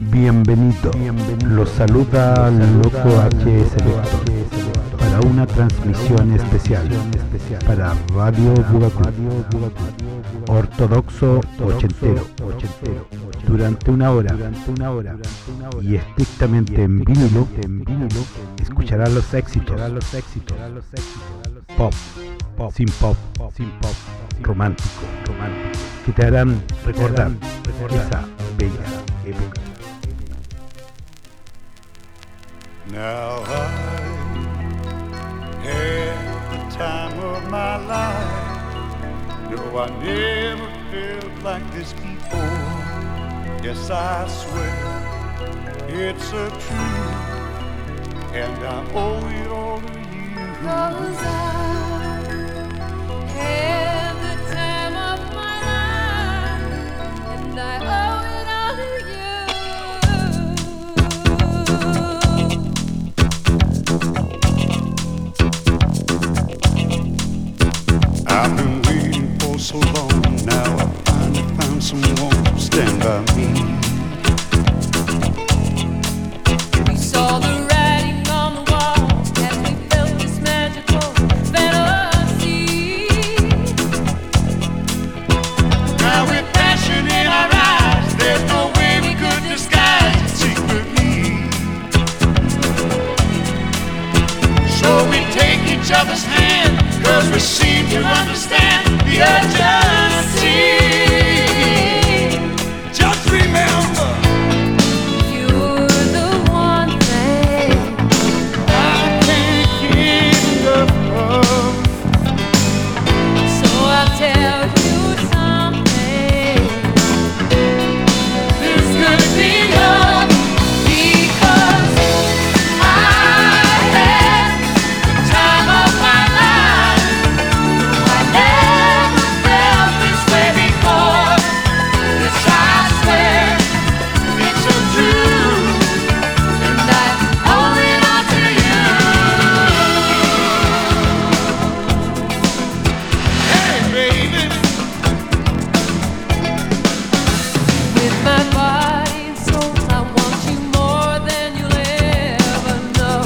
Bienvenido. Los saluda Loco HS para una transmisión especial para Radio Bugaku, ortodoxo ochentero, durante una hora y estrictamente en vinilo. Escuchará los éxitos pop, sin pop, romántico, que te harán recordar esa bella época. Now I had the time of my life. No, I never felt like this before. Yes, I swear it's a truth, and I owe it all to you. 'Cause I had the time of my life, and I owe it all to you. I've been waiting for so long. Now I finally found someone to stand by me. We saw the writing on the wall as we felt this magical fantasy. Now with passion in our eyes, there's no way we could disguise it secretly. So we take each other's hand, 'cause we seem to understand the urgency. Just remember, You're the one thing I can't get enough of. so I'll tell you something. This could be love, Because I had the time of my life. I never felt this way before. Yes, I swear it's a truth, and I owe it all to you. hey baby. With my body and soul, I want you more than you'll ever know.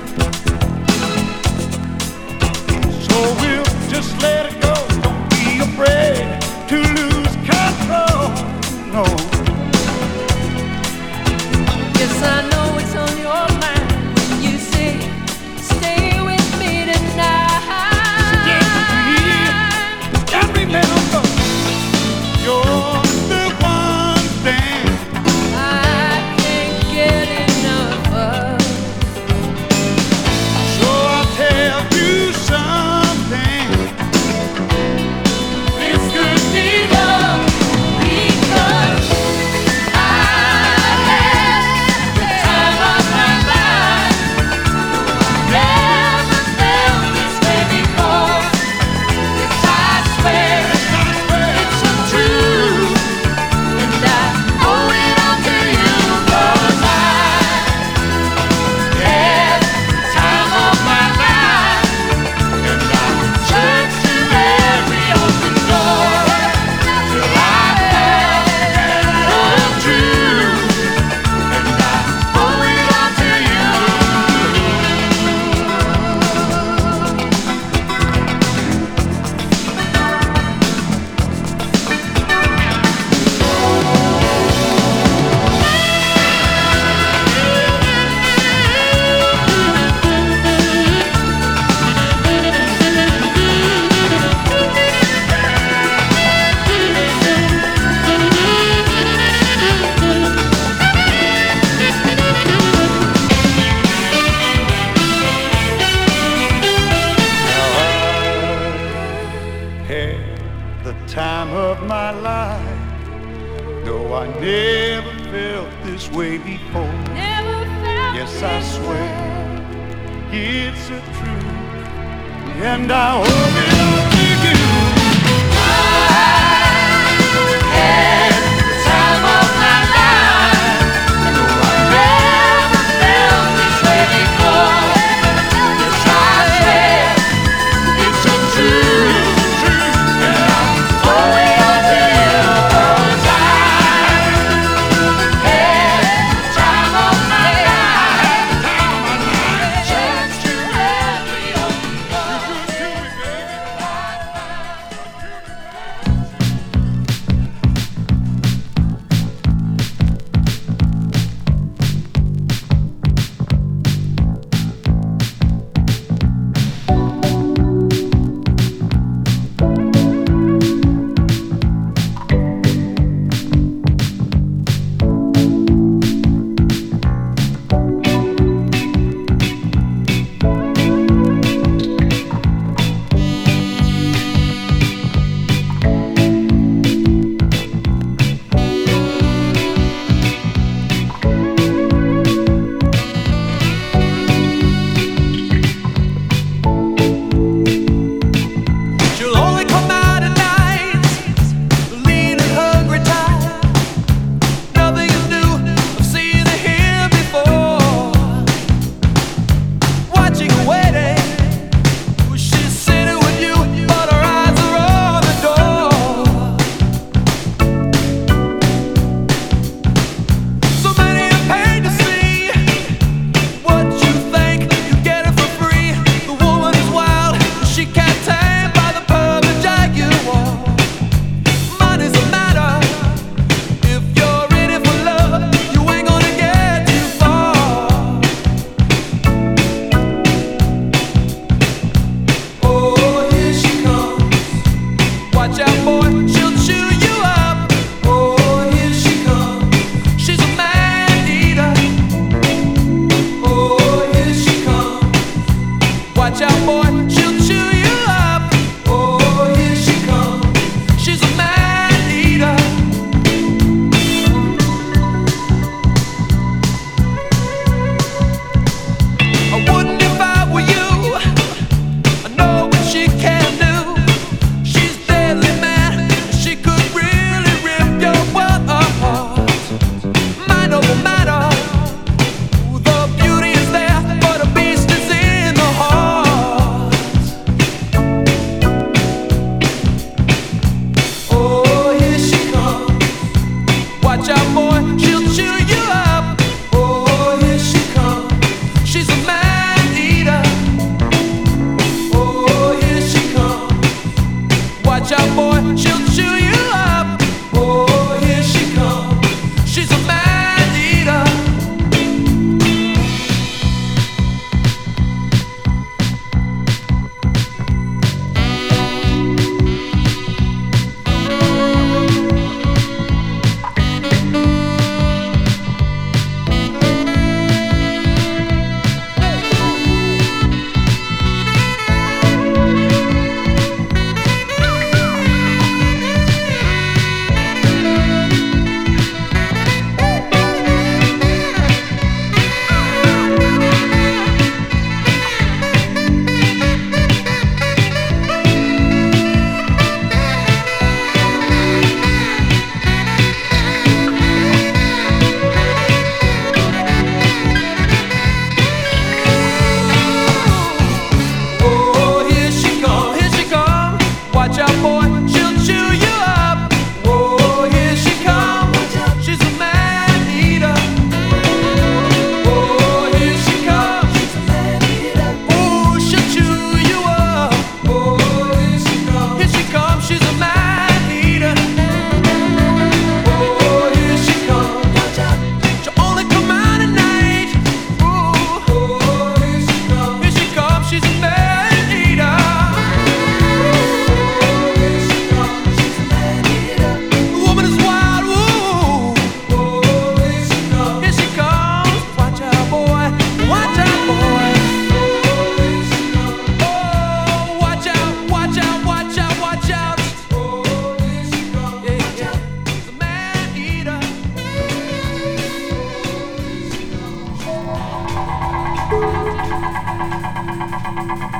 So we'll just let it go. Don't be afraid to lose control. No, Yes, I know it's on your mind when you say, stay with me tonight. and remember, you're the one thing I can't get enough of. So I'll tell you something. This could be love, Because I had the time of my life. Never felt this way before. Yes, I swear it's a truth, and I owe it all to you. 'Cause I had the time of my life, and I searched through every open door till I found the truth, and I owe it all to you. had the time of my life. No, I never felt this way before. Never felt Yes, I this swear. way. It's a truth, and I owe it all to you. Had the time of my life. No, I never felt this way before. Yes, I swear It's a truth, and I owe it all to you. 'Cause I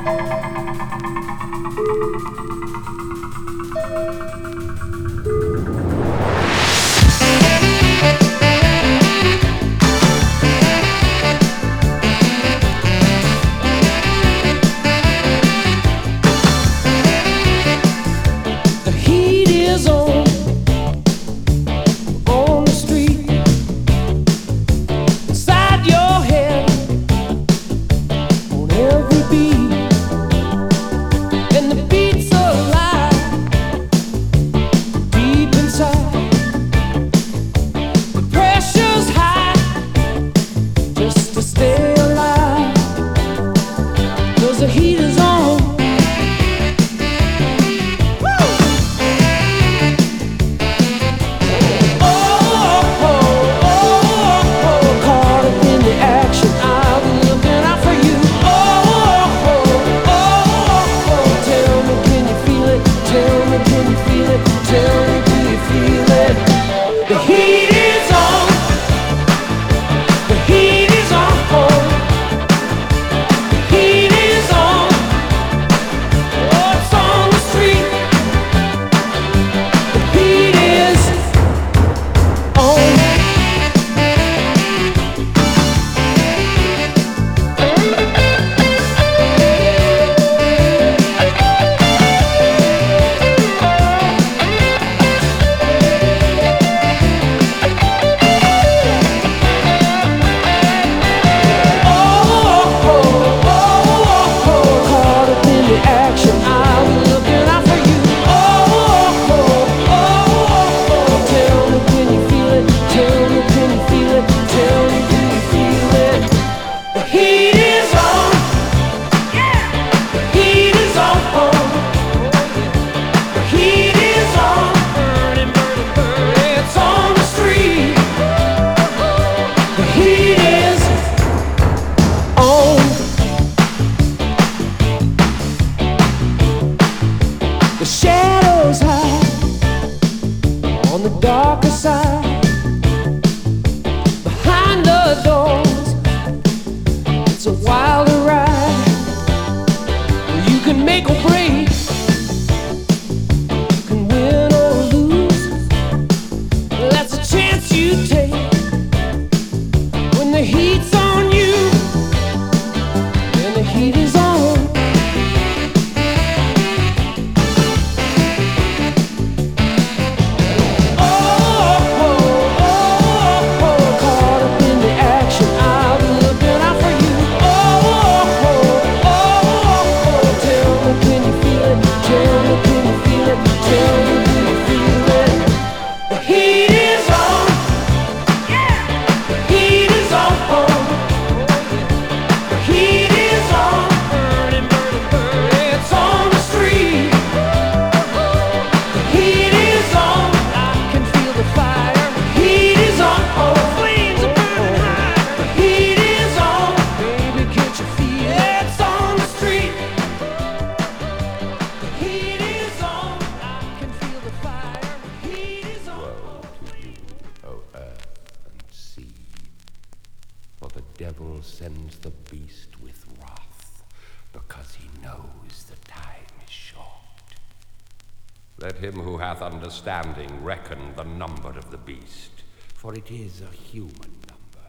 Let him who hath understanding reckon the number of the beast, for it is a human number.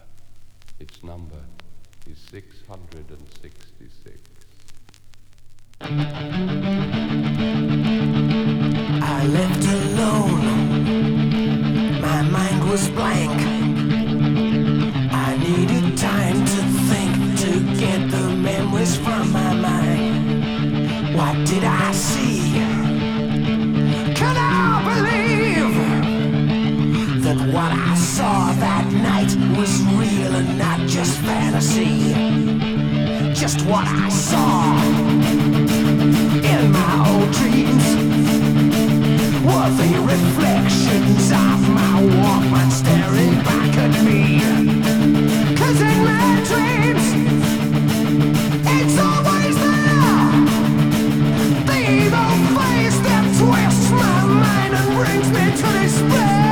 Its number is 666. I left alone. My mind was blank. I needed time to think, to get the memories from my mind. What did I see? Can I believe that what I saw that night was real and not just fantasy? Just what I saw in my old dreams were the reflections of my Walkman staring back at me. 'Cause in my dreams, it's always there, the evil face that twists my mind and brings me to despair.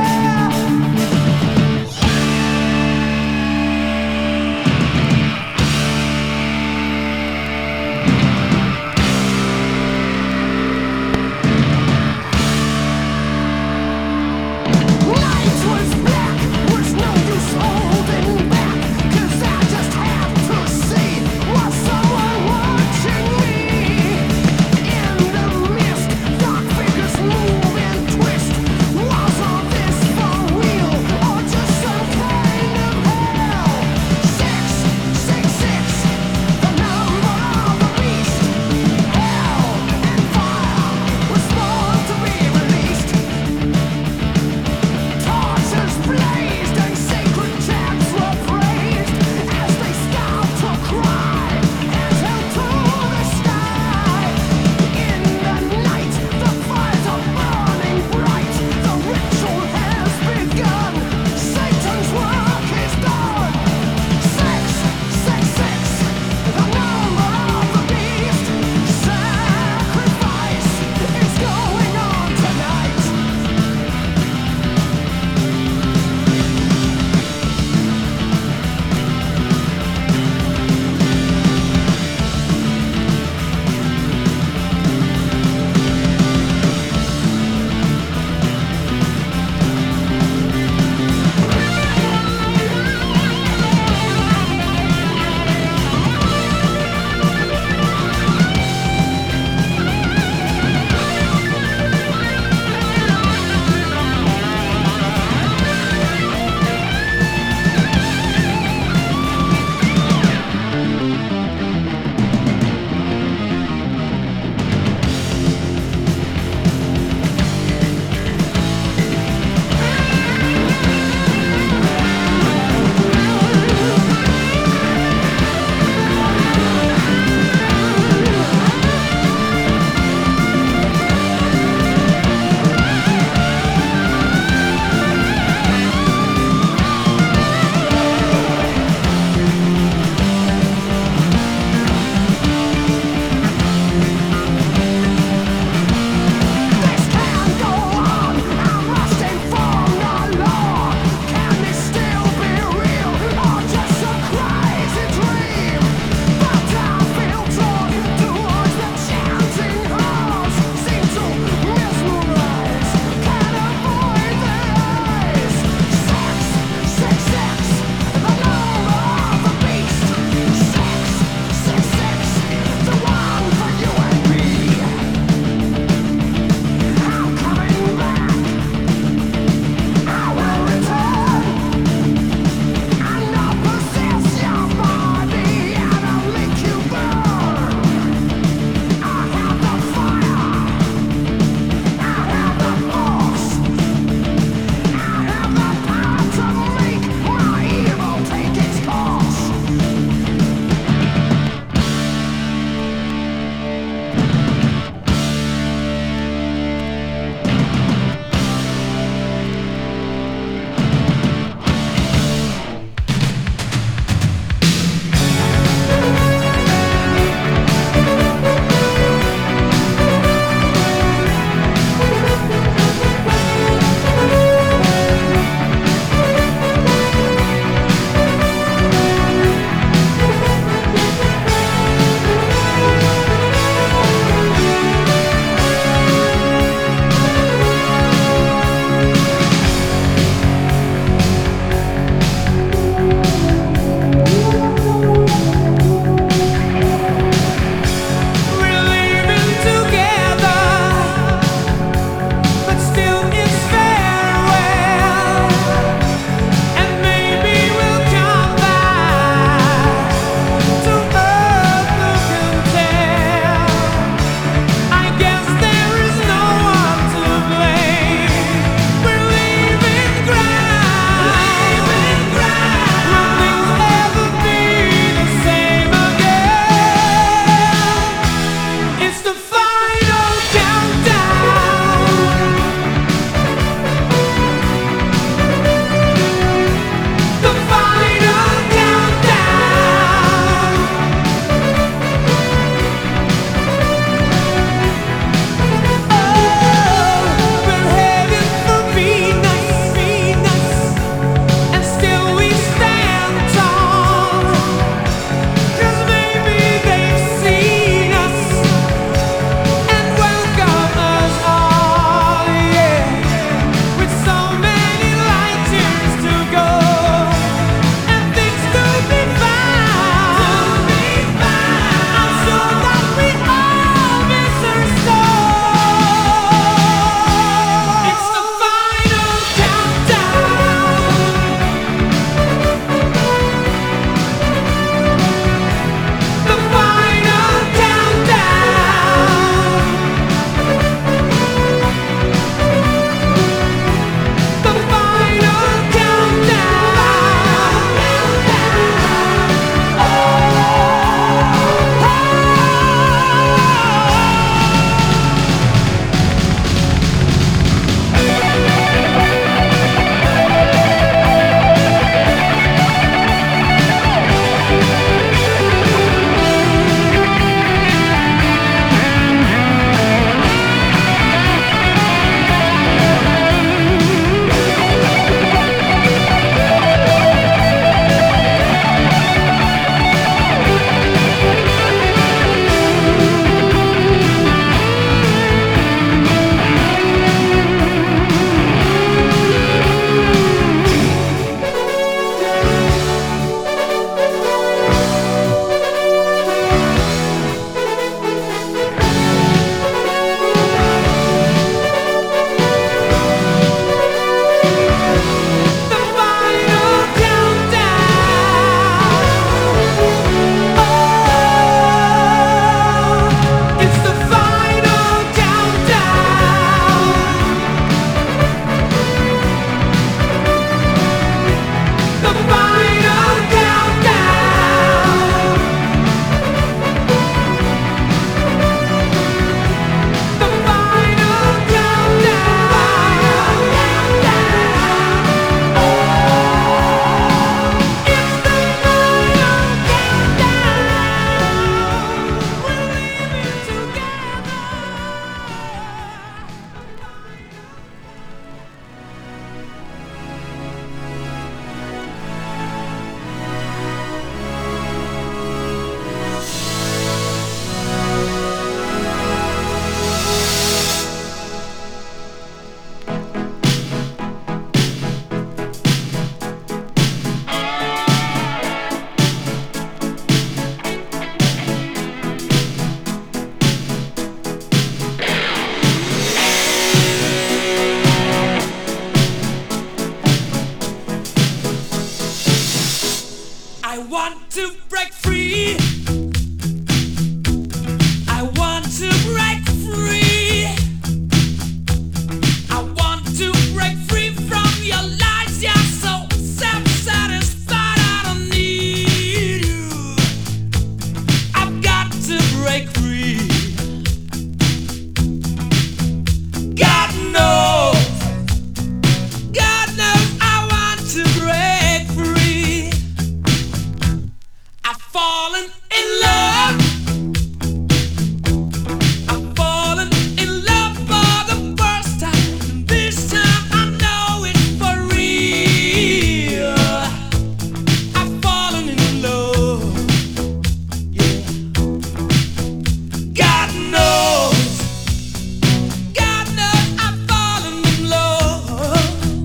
want to break free. I want to break free. I want to break free from your lies. You're so self-satisfied. I don't need you. I've got to break free. God knows. God knows I want to break free. I've fallen in love. I've fallen in love for the first time. This time I know it's for real. I've fallen in love. Yeah. God knows. God knows I've fallen in love.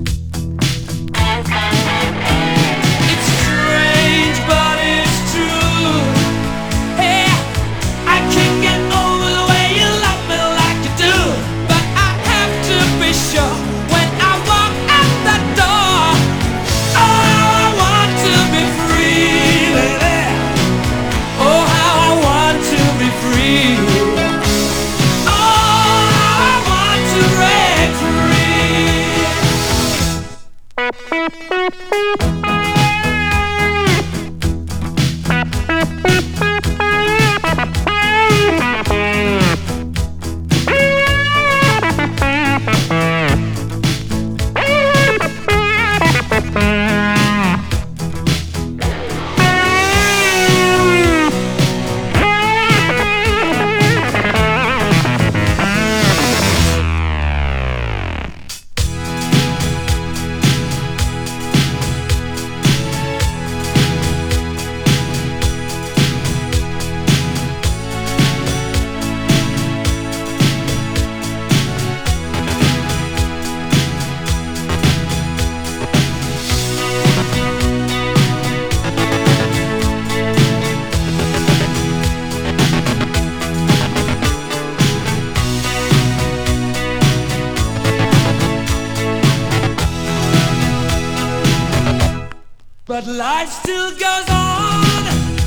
It's strange, but it's true. Hey, I can't get over the way you love me like you do. But I have to be sure when I walk out that door. Oh, how I want to be free, baby. Oh, how I want to be free. Oh, how I want to break But life still goes on.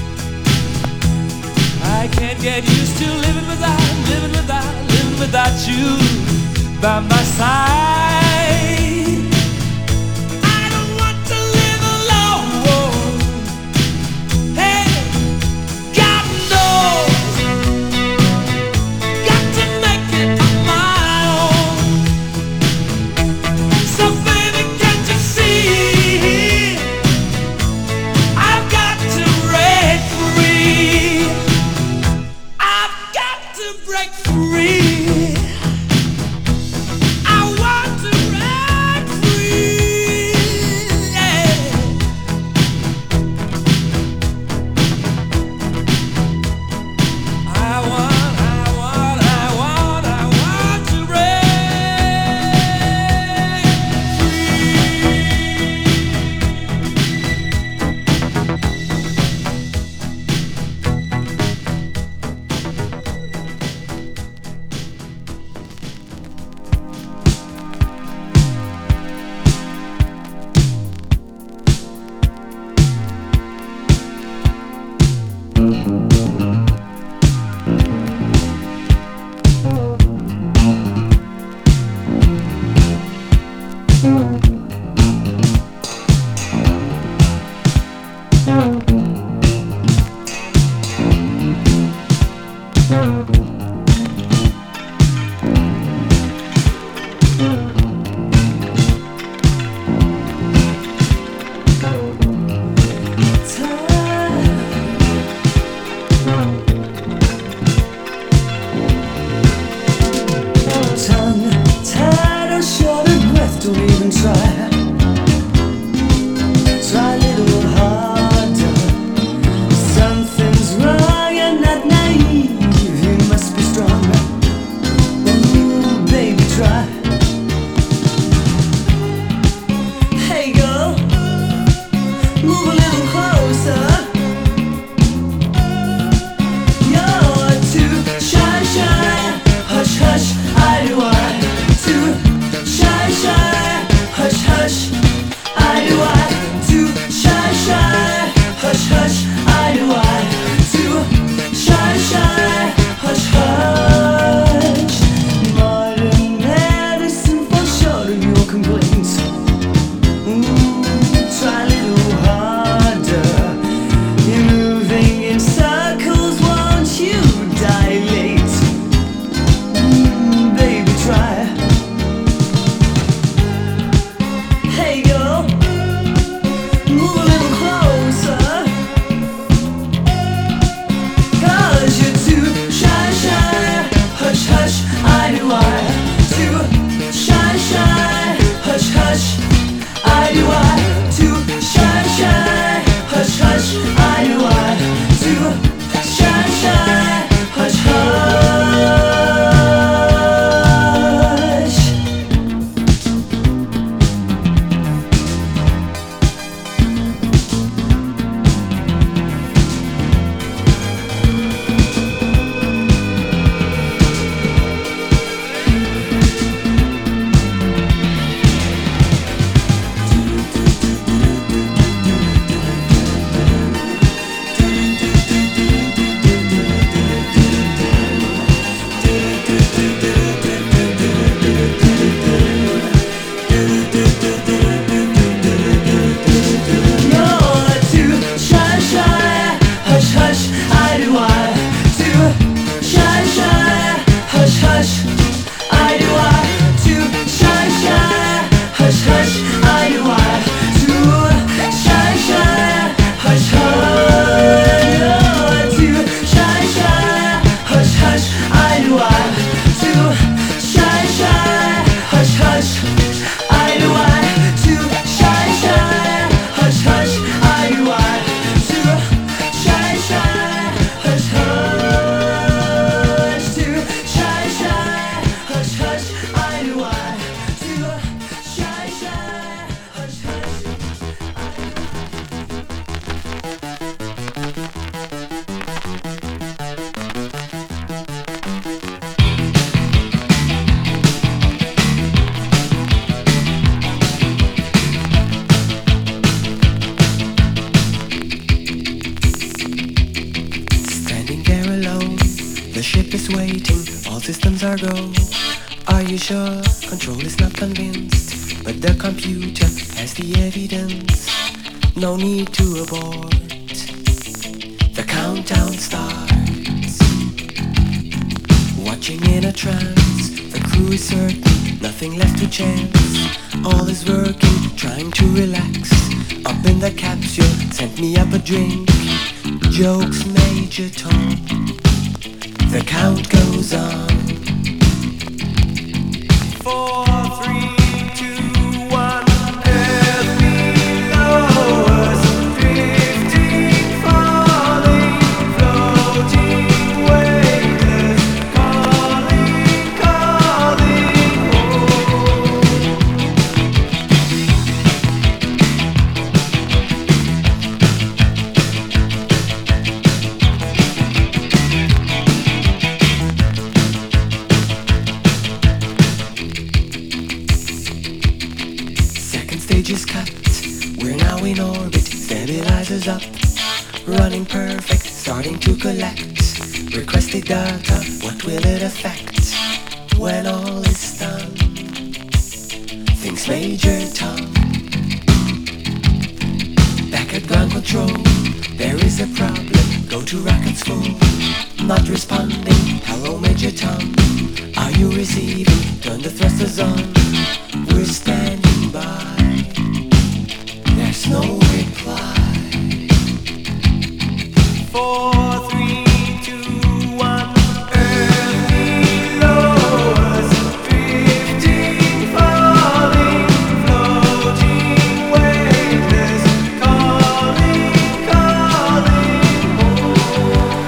I can't get used to living without you by my side. I don't want to live alone. Hey, God knows. Got to make it on my own. So baby, can't you see? I've got to break free. I've got to break free. I want to ship is waiting, all systems are go. Are you sure? Control is not convinced, but the computer has the evidence. No need to abort. The countdown starts. Watching in a trance, the crew is certain, nothing left to chance. All is working, trying to relax. Up in the capsule, sent me up a drink. Jokes, Major Tom. The count goes on. 4, 3, 2, 1. Earth below us, drifting, falling, floating, weightless, calling, calling home. Second stage is cut, we're now in orbit, stabilizers up, running perfect, starting to collect requested data. What will it affect when all is done? Thinks Major Tom. Back at ground control, there is a problem. Go to rocket school, not responding. Hello, Major Tom. Are you receiving? Turn the thrusters on. We're standing by. There's no reply. 4, 3, 2, 1. Earth below us, drifting, falling, floating, weightless, calling, calling home.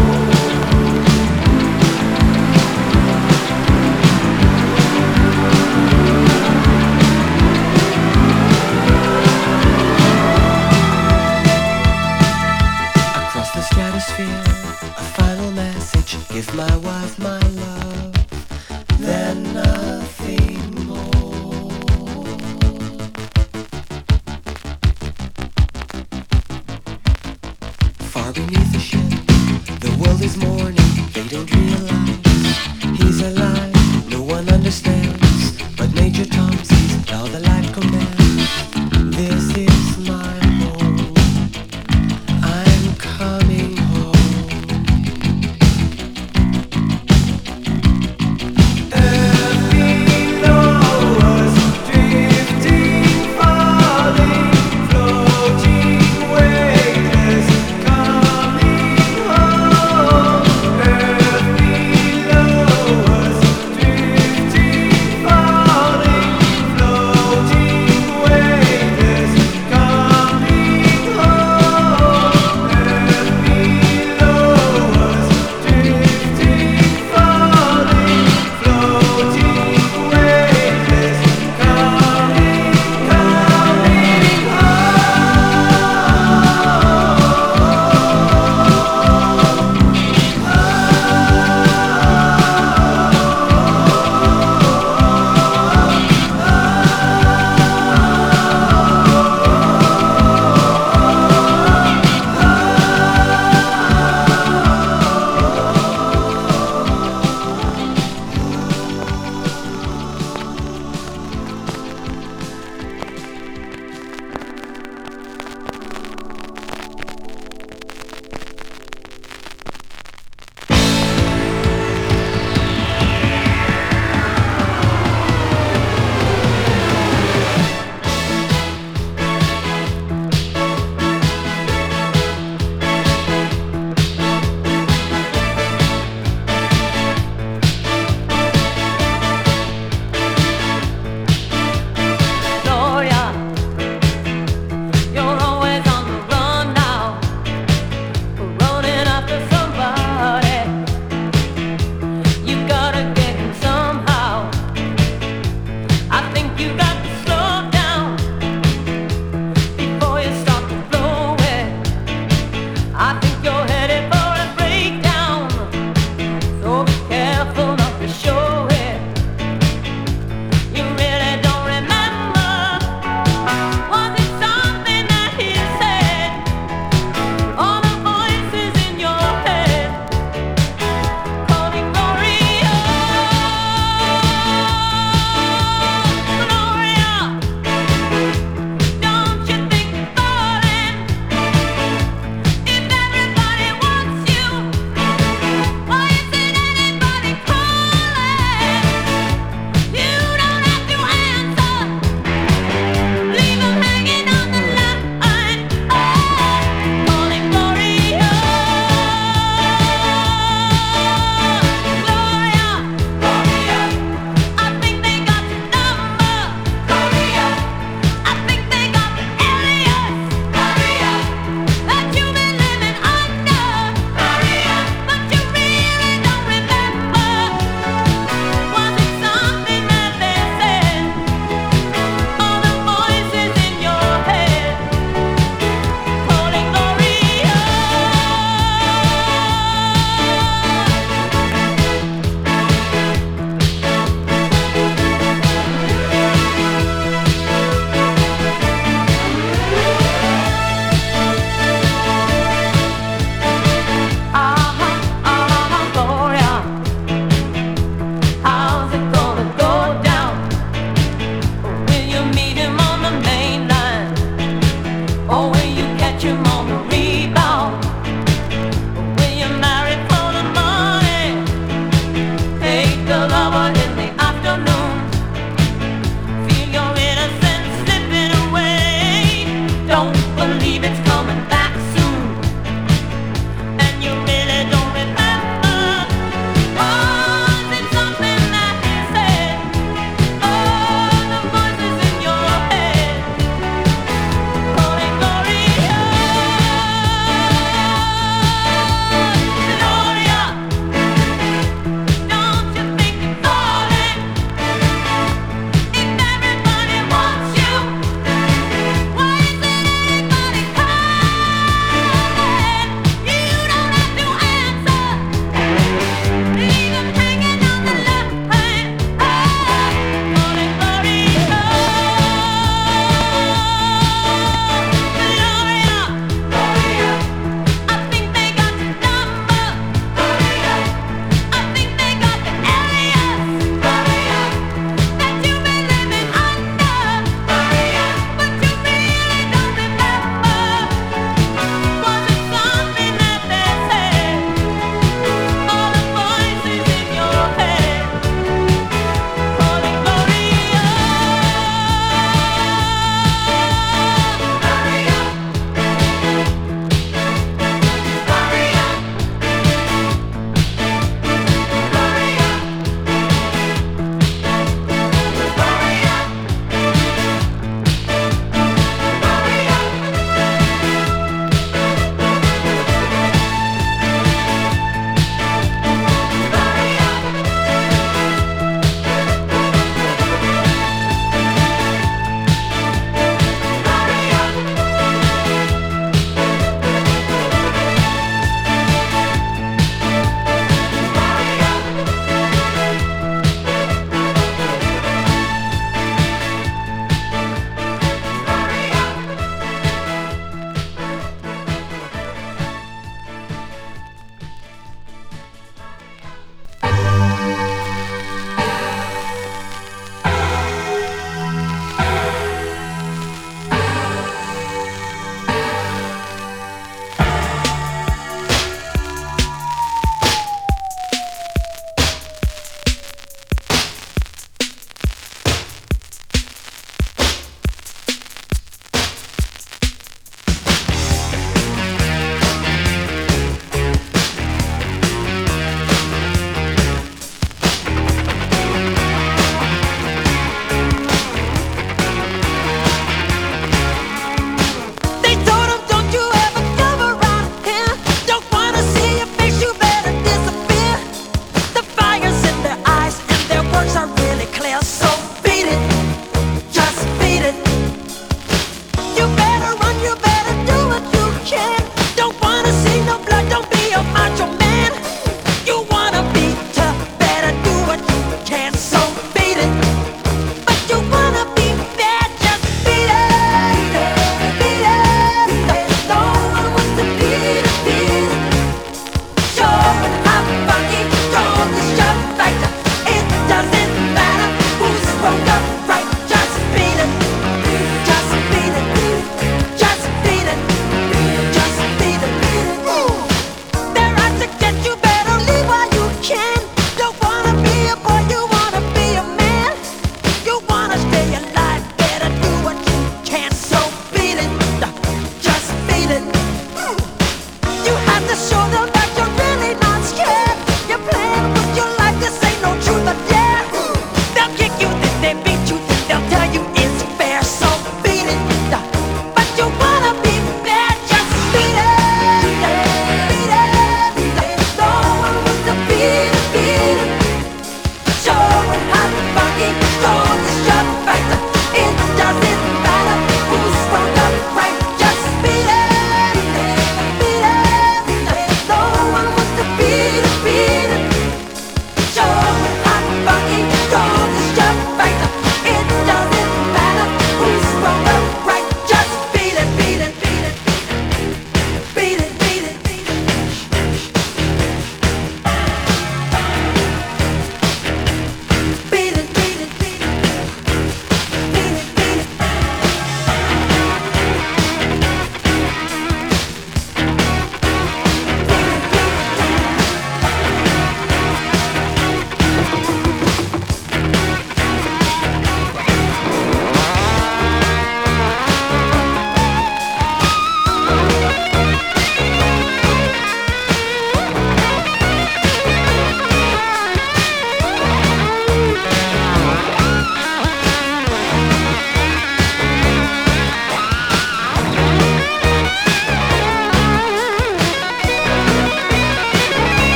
Across the stratosphere, a final message. Give my wife my love, then nothing more. Far beneath the ship, the world is mourning. They don't realize he's alive. No one understands, but Major Tom sees all the light commands. This is my home. I'm coming home. Earth below us, drifting, falling, floating, weightless, coming home.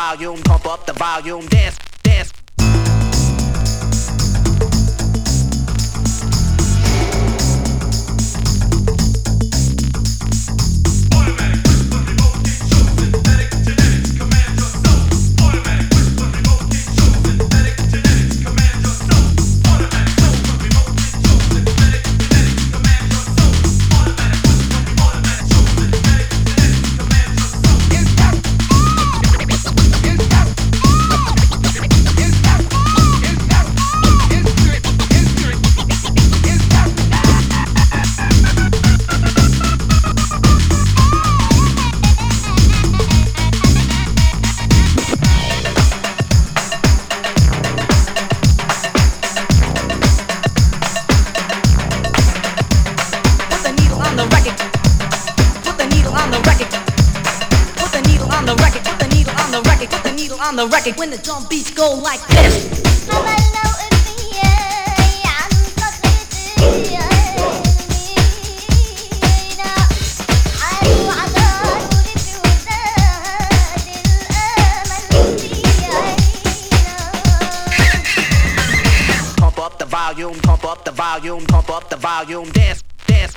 volume, pump up the volume, dance, dance. On the record when the drum beats go like this. Pump up the volume, pump up the volume, pump up the volume, dance, dance.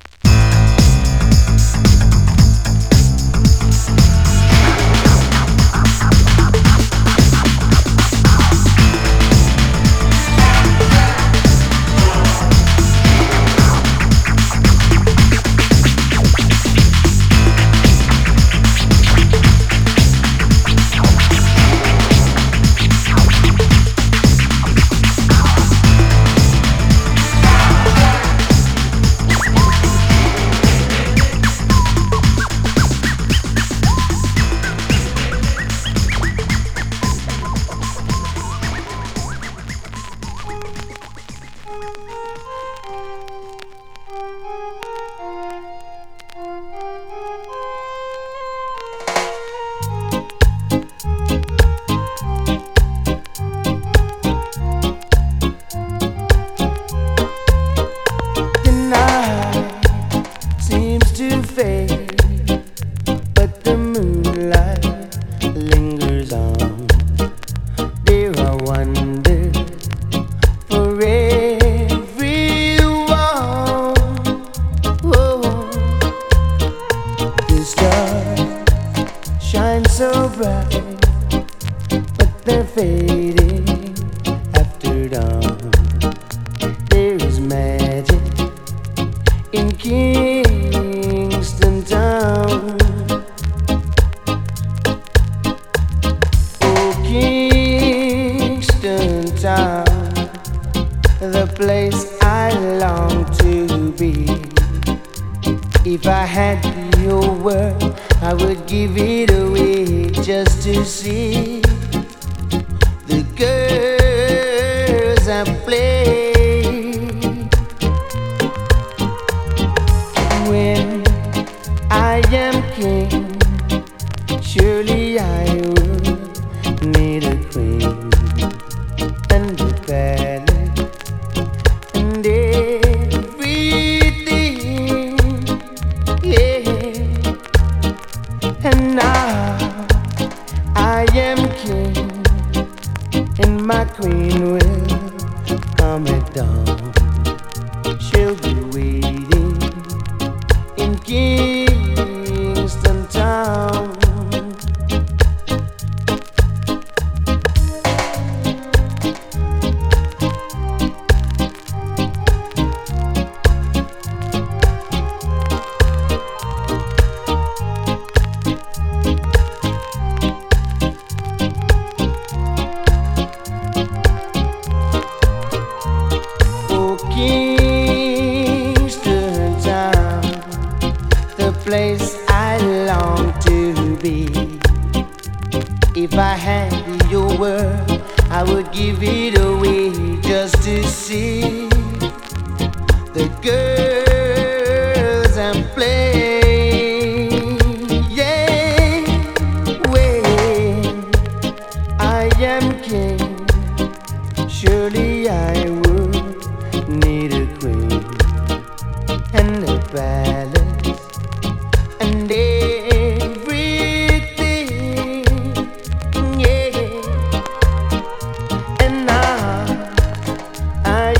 And everything, yeah.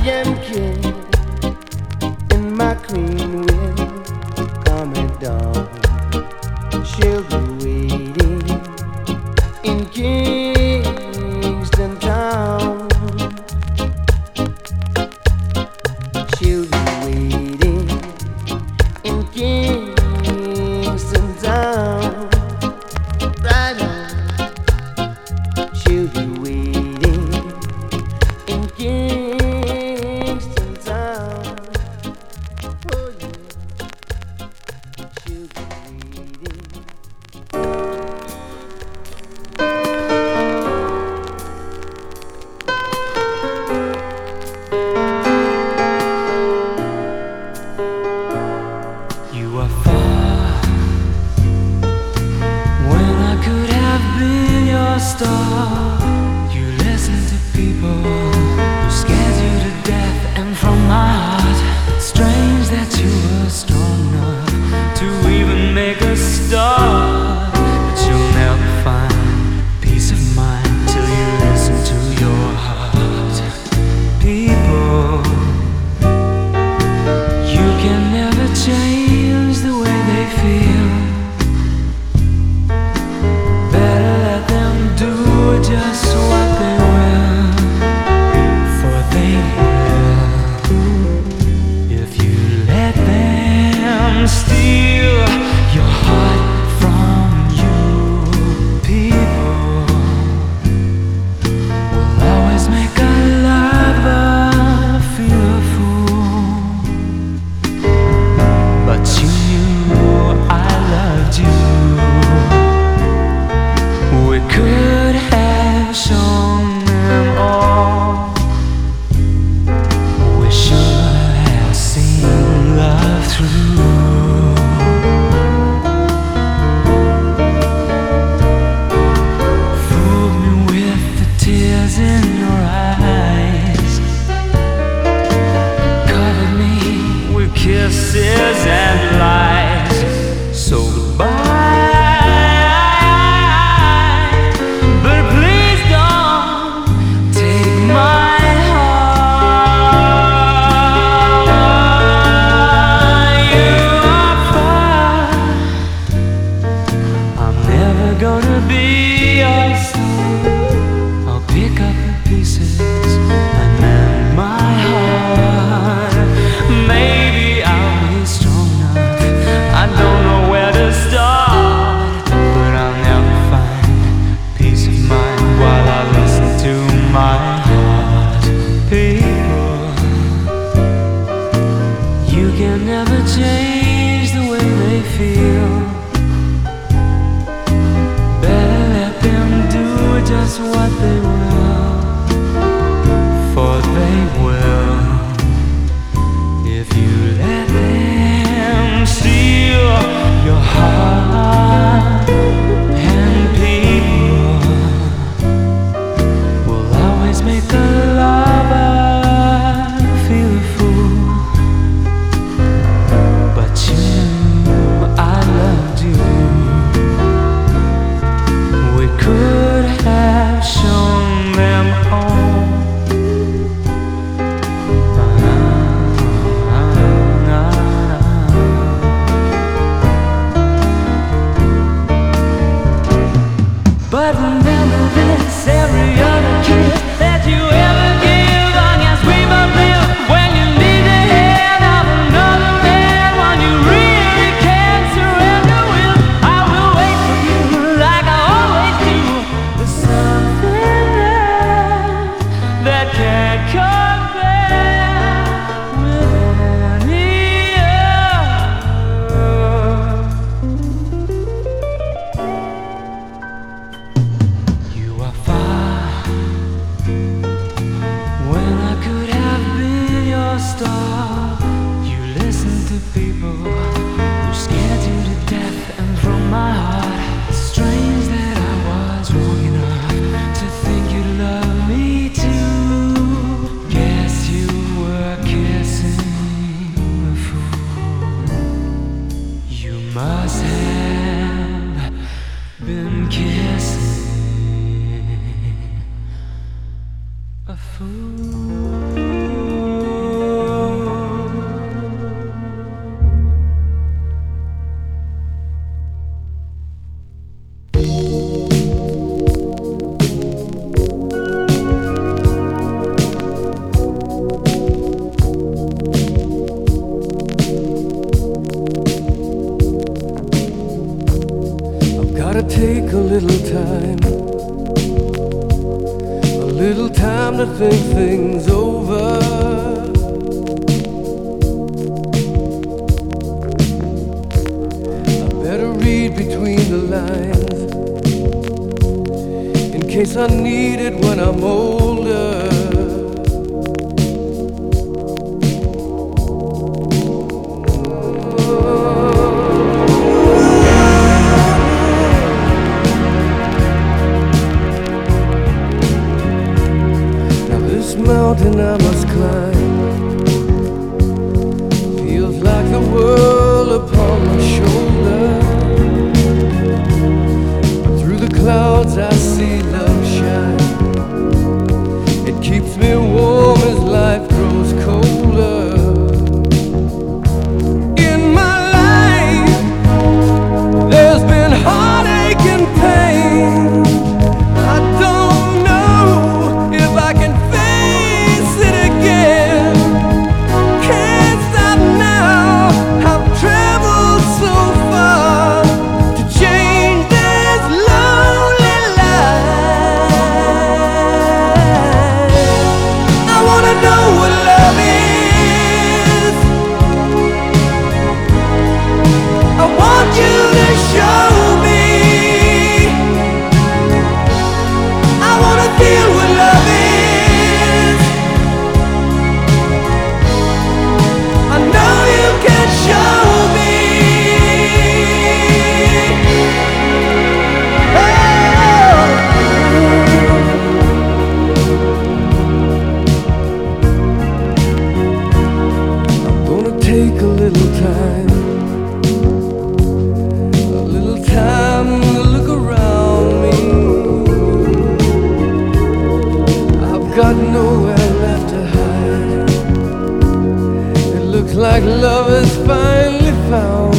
am king, and my queen will come at dawn. She'll be waiting in Kingston town. She'll be waiting in Kingston town. Right on. She'll be waiting in Kingston town. Oh yeah. She'll be waiting. You are far when I could have been your star. You listen to people who scared you to death, and from my heart, it's strange that you were strong enough to even make a start. But you'll never find peace of mind till you listen to your heart. People, you can never change the way they feel. Better let them do just what they will, for they will. If you let them steal your heart from you, people will always make a lover feel a fool. But you knew I loved you. We could have shown them all. We should have seen love through. Fooled me with the tears in your eyes, covered me with kisses and lies. So goodbye, but please don't take my heart. You are far. I'm never gonna be your son. I'll pick up the pieces and mend my heart. Maybe I'll be strong enough. I don't know where to start, but I'll never find peace of mind while I listen to my heart. People, you can never change the way they feel. Better let them do just what they will, for they will. If you let them steal your heart, and people will always make a lover feel a fool. But you knew I loved you. We could have shown them all. But remember this, every other kiss that you ever give, long as we both live. When you need the hand of another man, when you really can't surrender, I will wait for you like I always do. There's something that can't compare with any other. You are far when I could have been your star. You listen to people who scared you to death, and from my heart, it's strange that I was wrong enough to think you'd love me too. Guess you were kissing a fool. You must have been kissing a fool. time to think things over. I better read between the lines in case I need it when I'm older. Mountain I must climb feels like the world upon my shoulder, but through the clouds I see love shine. It keeps me warm as life grows colder. In my life there's been heartache and pain. I don't know if I can take a little time to look around me. I've got nowhere left to hide. It looks like love has finally found